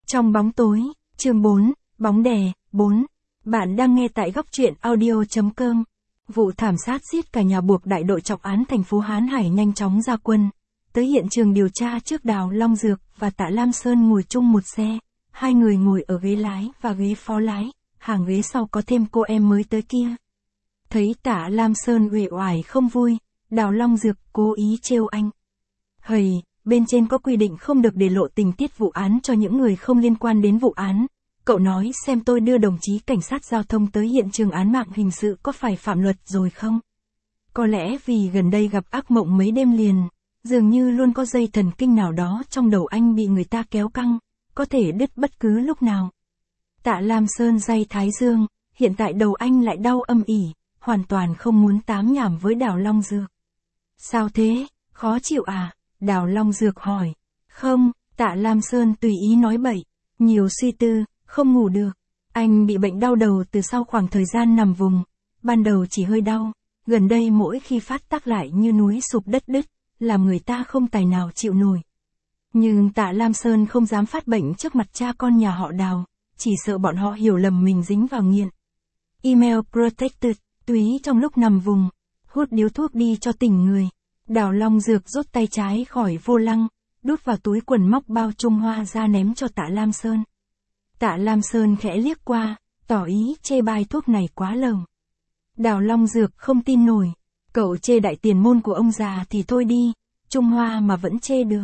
Trong bóng tối, chương 4, bóng đè, 4. Bạn đang nghe tại góc truyện audio.com. Vụ thảm sát giết cả nhà buộc đại đội trọng án thành phố Hán Hải nhanh chóng ra quân. Tới hiện trường điều tra trước Đào Long Dược và Tạ Lam Sơn ngồi chung một xe. Hai người ngồi ở ghế lái và ghế phó lái, hàng ghế sau có thêm cô em mới tới kia. Thấy Tạ Lam Sơn uể oải không vui, Đào Long Dược cố ý trêu anh. Hầy, bên trên có quy định không được để lộ tình tiết vụ án cho những người không liên quan đến vụ án. Cậu nói xem tôi đưa đồng chí cảnh sát giao thông tới hiện trường án mạng hình sự có phải phạm luật rồi không? Có lẽ vì gần đây gặp ác mộng mấy đêm liền, dường như luôn có dây thần kinh nào đó trong đầu anh bị người ta kéo căng, có thể đứt bất cứ lúc nào. Tạ Lam Sơn day thái dương, hiện tại đầu anh lại đau âm ỉ, hoàn toàn không muốn tám nhảm với Đào Long Dược. Sao thế, khó chịu à? Đào Long Dược hỏi. Không, Tạ Lam Sơn tùy ý nói bậy, nhiều suy tư, không ngủ được. Anh bị bệnh đau đầu từ sau khoảng thời gian nằm vùng, ban đầu chỉ hơi đau, gần đây mỗi khi phát tác lại như núi sụp đất đứt, làm người ta không tài nào chịu nổi. Nhưng Tạ Lam Sơn không dám phát bệnh trước mặt cha con nhà họ Đào, chỉ sợ bọn họ hiểu lầm mình dính vào nghiện. Email protected, túy trong lúc nằm vùng, hút điếu thuốc đi cho tỉnh người. Đào Long Dược rút tay trái khỏi vô lăng, đút vào túi quần móc bao Trung Hoa ra ném cho Tạ Lam Sơn. Tạ Lam Sơn khẽ liếc qua, tỏ ý chê bai thuốc này quá lờm. Đào Long Dược không tin nổi, cậu chê đại tiền môn của ông già thì thôi đi, Trung Hoa mà vẫn chê được.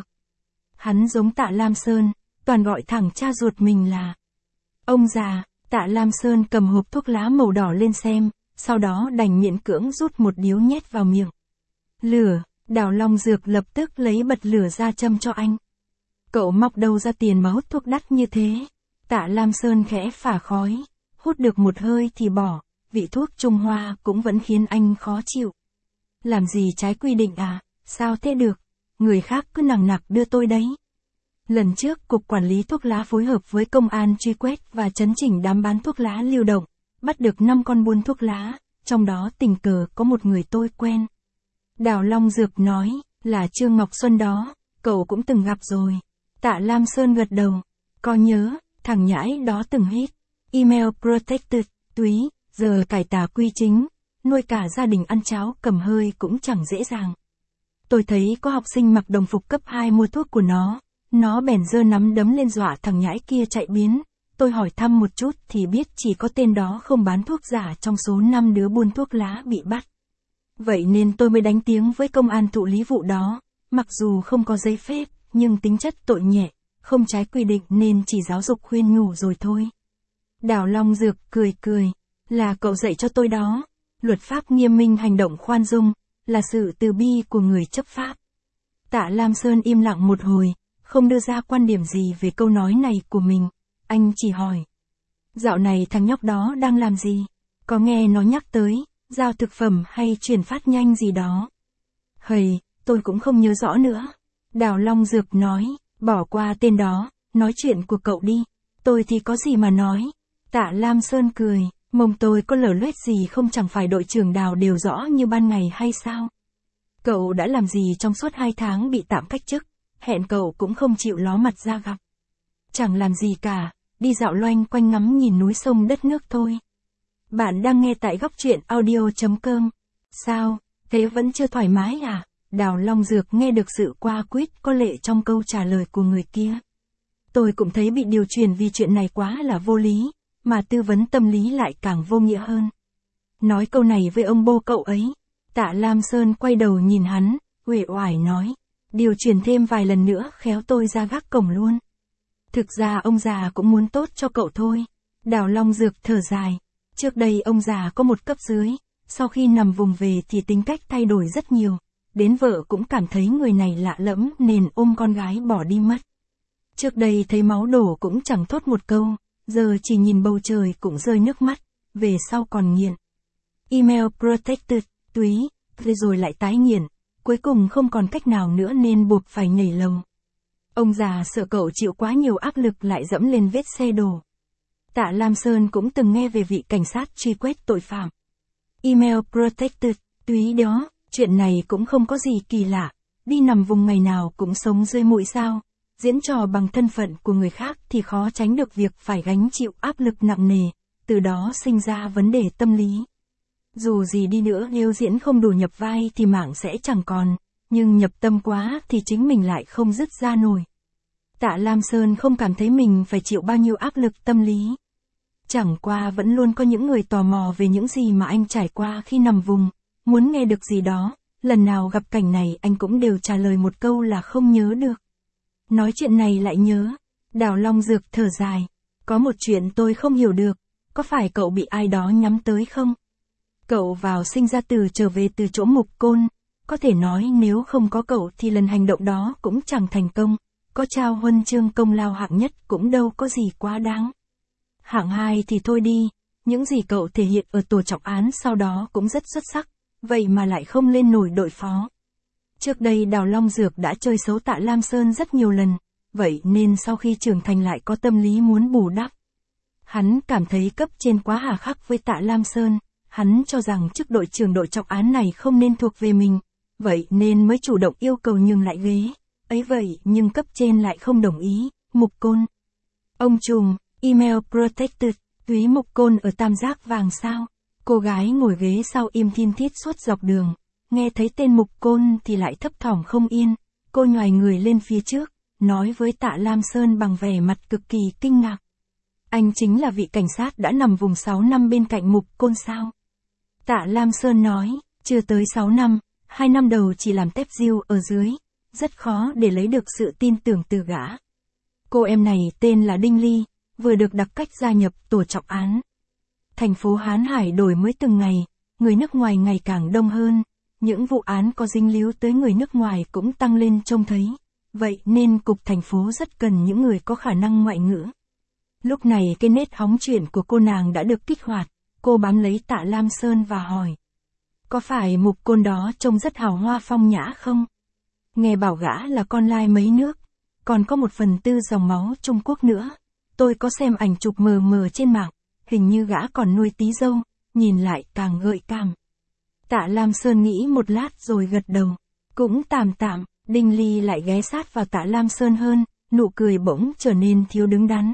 Hắn giống Tạ Lam Sơn, toàn gọi thẳng cha ruột mình là ông già. Tạ Lam Sơn cầm hộp thuốc lá màu đỏ lên xem, sau đó đành miễn cưỡng rút một điếu nhét vào miệng. Lửa, Đào Long Dược lập tức lấy bật lửa ra châm cho anh. Cậu móc đâu ra tiền mà hút thuốc đắt như thế? Tạ Lam Sơn khẽ phả khói, hút được một hơi thì bỏ, vị thuốc Trung Hoa cũng vẫn khiến anh khó chịu. Làm gì trái quy định à, sao thế được, người khác cứ nằng nặc đưa tôi đấy. Lần trước Cục Quản lý Thuốc lá phối hợp với công an truy quét và chấn chỉnh đám bán thuốc lá lưu động, bắt được 5 con buôn thuốc lá, trong đó tình cờ có một người tôi quen. Đào Long Dược nói, là Trương Ngọc Xuân đó, cậu cũng từng gặp rồi. Tạ Lam Sơn gật đầu, có nhớ, thằng nhãi đó từng hít. Email protected, túy, giờ cải tà quy chính, nuôi cả gia đình ăn cháo cầm hơi cũng chẳng dễ dàng. Tôi thấy có học sinh mặc đồng phục cấp 2 mua thuốc của nó bèn giơ nắm đấm lên dọa thằng nhãi kia chạy biến. Tôi hỏi thăm một chút thì biết chỉ có tên đó không bán thuốc giả trong số 5 đứa buôn thuốc lá bị bắt. Vậy nên tôi mới đánh tiếng với công an thụ lý vụ đó, mặc dù không có giấy phép, nhưng tính chất tội nhẹ, không trái quy định nên chỉ giáo dục khuyên nhủ rồi thôi. Đào Long Dược cười, là cậu dạy cho tôi đó, luật pháp nghiêm minh hành động khoan dung, là sự từ bi của người chấp pháp. Tạ Lam Sơn im lặng một hồi, không đưa ra quan điểm gì về câu nói này của mình, anh chỉ hỏi. Dạo này thằng nhóc đó đang làm gì? Có nghe nó nhắc tới giao thực phẩm hay chuyển phát nhanh gì đó? Hầy, tôi cũng không nhớ rõ nữa. Đào Long Dược nói, bỏ qua tên đó, nói chuyện của cậu đi. Tôi thì có gì mà nói. Tạ Lam Sơn cười, mông tôi có lở loét gì không, chẳng phải đội trưởng Đào đều rõ như ban ngày hay sao? Cậu đã làm gì trong suốt 2 tháng bị tạm cách chức, hẹn cậu cũng không chịu ló mặt ra gặp. Chẳng làm gì cả, đi dạo loanh quanh ngắm nhìn núi sông đất nước thôi. Bạn đang nghe tại góc truyện audio.com. Sao, thế vẫn chưa thoải mái à? Đào Long Dược nghe được sự qua quýt có lệ trong câu trả lời của người kia. Tôi cũng thấy bị điều chuyển vì chuyện này quá là vô lý, mà tư vấn tâm lý lại càng vô nghĩa hơn. Nói câu này với ông bố cậu ấy. Tạ Lam Sơn quay đầu nhìn hắn, uể oải nói, điều chuyển thêm vài lần nữa khéo tôi ra gác cổng luôn. Thực ra ông già cũng muốn tốt cho cậu thôi. Đào Long Dược thở dài. Trước đây ông già có một cấp dưới, sau khi nằm vùng về thì tính cách thay đổi rất nhiều, đến vợ cũng cảm thấy người này lạ lẫm nên ôm con gái bỏ đi mất. Trước đây thấy máu đổ cũng chẳng thốt một câu, giờ chỉ nhìn bầu trời cũng rơi nước mắt, về sau còn nghiện. Email protected, túy, rồi lại tái nghiện, cuối cùng không còn cách nào nữa nên buộc phải nhảy lầu. Ông già sợ cậu chịu quá nhiều áp lực lại dẫm lên vết xe đổ. Tạ Lam Sơn cũng từng nghe về vị cảnh sát truy quét tội phạm. Email protected, túy đó, chuyện này cũng không có gì kỳ lạ, đi nằm vùng ngày nào cũng sống dưới mũi sao. diễn trò bằng thân phận của người khác thì khó tránh được việc phải gánh chịu áp lực nặng nề, từ đó sinh ra vấn đề tâm lý. Dù gì đi nữa nếu diễn không đủ nhập vai thì mạng sẽ chẳng còn, nhưng nhập tâm quá thì chính mình lại không dứt ra nổi. Tạ Lam Sơn không cảm thấy mình phải chịu bao nhiêu áp lực tâm lý. Chẳng qua vẫn luôn có những người tò mò về những gì mà anh trải qua khi nằm vùng, muốn nghe được gì đó, lần nào gặp cảnh này anh cũng đều trả lời một câu là không nhớ được. Nói chuyện này lại nhớ, Đào Long Dược thở dài, có một chuyện tôi không hiểu được, có phải cậu bị ai đó nhắm tới không? Cậu vào sinh ra tử trở về từ chỗ Mục Côn, có thể nói nếu không có cậu thì lần hành động đó cũng chẳng thành công, có trao huân chương công lao hạng nhất cũng đâu có gì quá đáng. Hạng 2 thì thôi đi, những gì cậu thể hiện ở tổ trọng án sau đó cũng rất xuất sắc, vậy mà lại không lên nổi đội phó. Trước đây Đào Long Dược đã chơi xấu Tạ Lam Sơn rất nhiều lần, vậy nên sau khi trưởng thành lại có tâm lý muốn bù đắp. Hắn cảm thấy cấp trên quá hà khắc với Tạ Lam Sơn, hắn cho rằng chức đội trưởng đội trọng án này không nên thuộc về mình, vậy nên mới chủ động yêu cầu nhường lại ghế. Ấy vậy nhưng cấp trên lại không đồng ý. Mục Côn. Ông trùm, email protected, túy Mục Côn ở Tam Giác Vàng sao? Cô gái ngồi ghế sau im thin thít suốt dọc đường, nghe thấy tên Mục Côn thì lại thấp thỏm không yên, cô nhoài người lên phía trước, nói với Tạ Lam Sơn bằng vẻ mặt cực kỳ kinh ngạc. Anh chính là vị cảnh sát đã nằm vùng 6 năm bên cạnh Mục Côn sao? Tạ Lam Sơn nói, chưa tới 6 năm, 2 năm đầu chỉ làm tép diêu ở dưới, rất khó để lấy được sự tin tưởng từ gã. Cô em này tên là Đinh Ly, vừa được đặc cách gia nhập tổ trọng án. Thành phố Hán Hải đổi mới từng ngày, người nước ngoài ngày càng đông hơn, những vụ án có dính líu tới người nước ngoài cũng tăng lên trông thấy, vậy nên cục thành phố rất cần những người có khả năng ngoại ngữ. Lúc này cái nết hóng chuyện của cô nàng đã được kích hoạt, cô bám lấy Tạ Lam Sơn và hỏi. Có phải Mục Côn đó trông rất hào hoa phong nhã không? Nghe bảo gã là con lai mấy nước, còn có 1/4 dòng máu Trung Quốc nữa. Tôi có xem ảnh chụp mờ mờ trên mạng, hình như gã còn nuôi tí dâu, nhìn lại càng gợi cảm. Tạ Lam Sơn nghĩ một lát rồi gật đầu. Cũng tạm tạm, Đinh Ly lại ghé sát vào Tạ Lam Sơn hơn, nụ cười bỗng trở nên thiếu đứng đắn.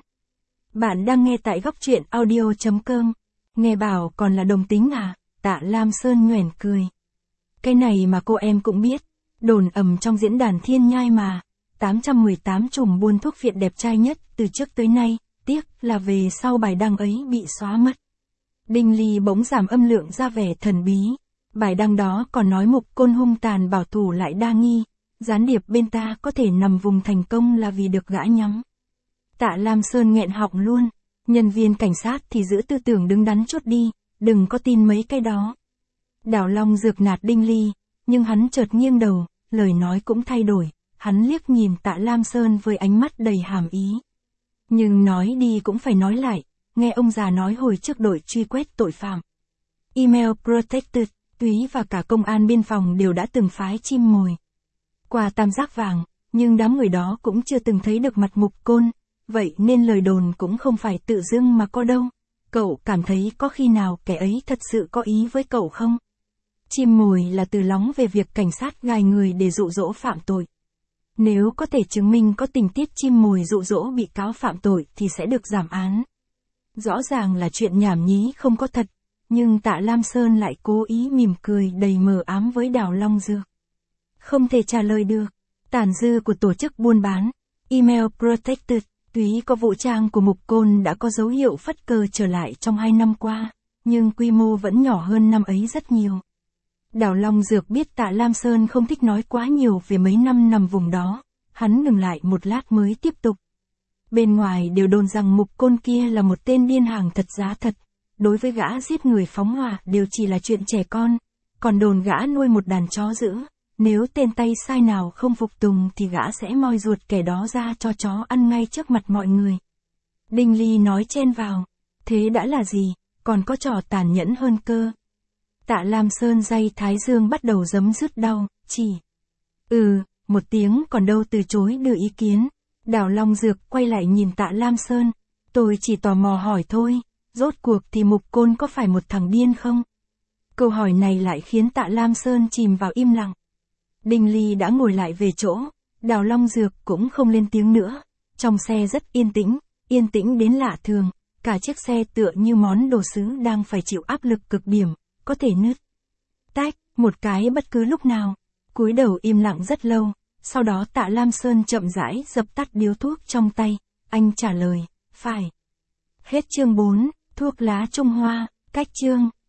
Bạn đang nghe tại góc truyện audio.com. Nghe bảo còn là đồng tính à? Tạ Lam Sơn nhoẻn cười. Cái này mà cô em cũng biết. Đồn ầm trong diễn đàn Thiên Nhai mà. 818 trùm buôn thuốc viện đẹp trai nhất từ trước tới nay. Tiếc là về sau bài đăng ấy bị xóa mất. Đinh Ly bỗng giảm âm lượng ra vẻ thần bí. Bài đăng đó còn nói Mục Côn hung tàn bảo thủ lại đa nghi. Gián điệp bên ta có thể nằm vùng thành công là vì được gã nhắm. Tạ Lam Sơn nghẹn họng luôn. Nhân viên cảnh sát thì giữ tư tưởng đứng đắn chút đi, đừng có tin mấy cái đó. Đào Long Dược nạt Đinh Ly, nhưng hắn chợt nghiêng đầu, lời nói cũng thay đổi, hắn liếc nhìn Tạ Lam Sơn với ánh mắt đầy hàm ý. Nhưng nói đi cũng phải nói lại, nghe ông già nói hồi trước đội truy quét tội phạm. Email Protected, Túy và cả công an biên phòng đều đã từng phái chim mồi qua Tam Giác Vàng, nhưng đám người đó cũng chưa từng thấy được mặt Mục Côn. Vậy nên lời đồn cũng không phải tự dưng mà có đâu. Cậu cảm thấy có khi nào kẻ ấy thật sự có ý với cậu không? Chim mồi là từ lóng về việc cảnh sát gài người để dụ dỗ phạm tội. Nếu có thể chứng minh có tình tiết chim mồi dụ dỗ bị cáo phạm tội thì sẽ được giảm án. Rõ ràng là chuyện nhảm nhí không có thật, nhưng Tạ Lam Sơn lại cố ý mỉm cười đầy mờ ám với Đào Long Dược. Không thể trả lời được. Tàn dư của tổ chức buôn bán. Email Protected. Túy có vũ trang của Mục Côn đã có dấu hiệu phất cờ trở lại trong 2 năm qua, nhưng quy mô vẫn nhỏ hơn năm ấy rất nhiều. Đào Long Dược biết Tạ Lam Sơn không thích nói quá nhiều về mấy năm nằm vùng đó, hắn ngừng lại một lát mới tiếp tục. Bên ngoài đều đồn rằng Mục Côn kia là một tên điên hàng thật giá thật, đối với gã giết người phóng hỏa đều chỉ là chuyện trẻ con, còn đồn gã nuôi một đàn chó dữ. Nếu tên tay sai nào không phục tùng thì gã sẽ moi ruột kẻ đó ra cho chó ăn ngay trước mặt mọi người. Đinh Ly nói chen vào. Thế đã là gì, còn có trò tàn nhẫn hơn cơ. Tạ Lam Sơn day thái dương bắt đầu giấm dứt đau, chỉ. Một tiếng còn đâu từ chối đưa ý kiến. Đào Long Dược quay lại nhìn Tạ Lam Sơn. Tôi chỉ tò mò hỏi thôi, rốt cuộc thì Mục Côn có phải một thằng điên không? Câu hỏi này lại khiến Tạ Lam Sơn chìm vào im lặng. Đinh Ly đã ngồi lại về chỗ, Đào Long Dược cũng không lên tiếng nữa. Trong xe rất yên tĩnh đến lạ thường. Cả chiếc xe tựa như món đồ sứ đang phải chịu áp lực cực điểm, có thể nứt tách một cái bất cứ lúc nào. Cúi đầu im lặng rất lâu, sau đó Tạ Lam Sơn chậm rãi dập tắt điếu thuốc trong tay, anh trả lời, phải. Hết chương 4, thuốc lá Trung Hoa, cách chương.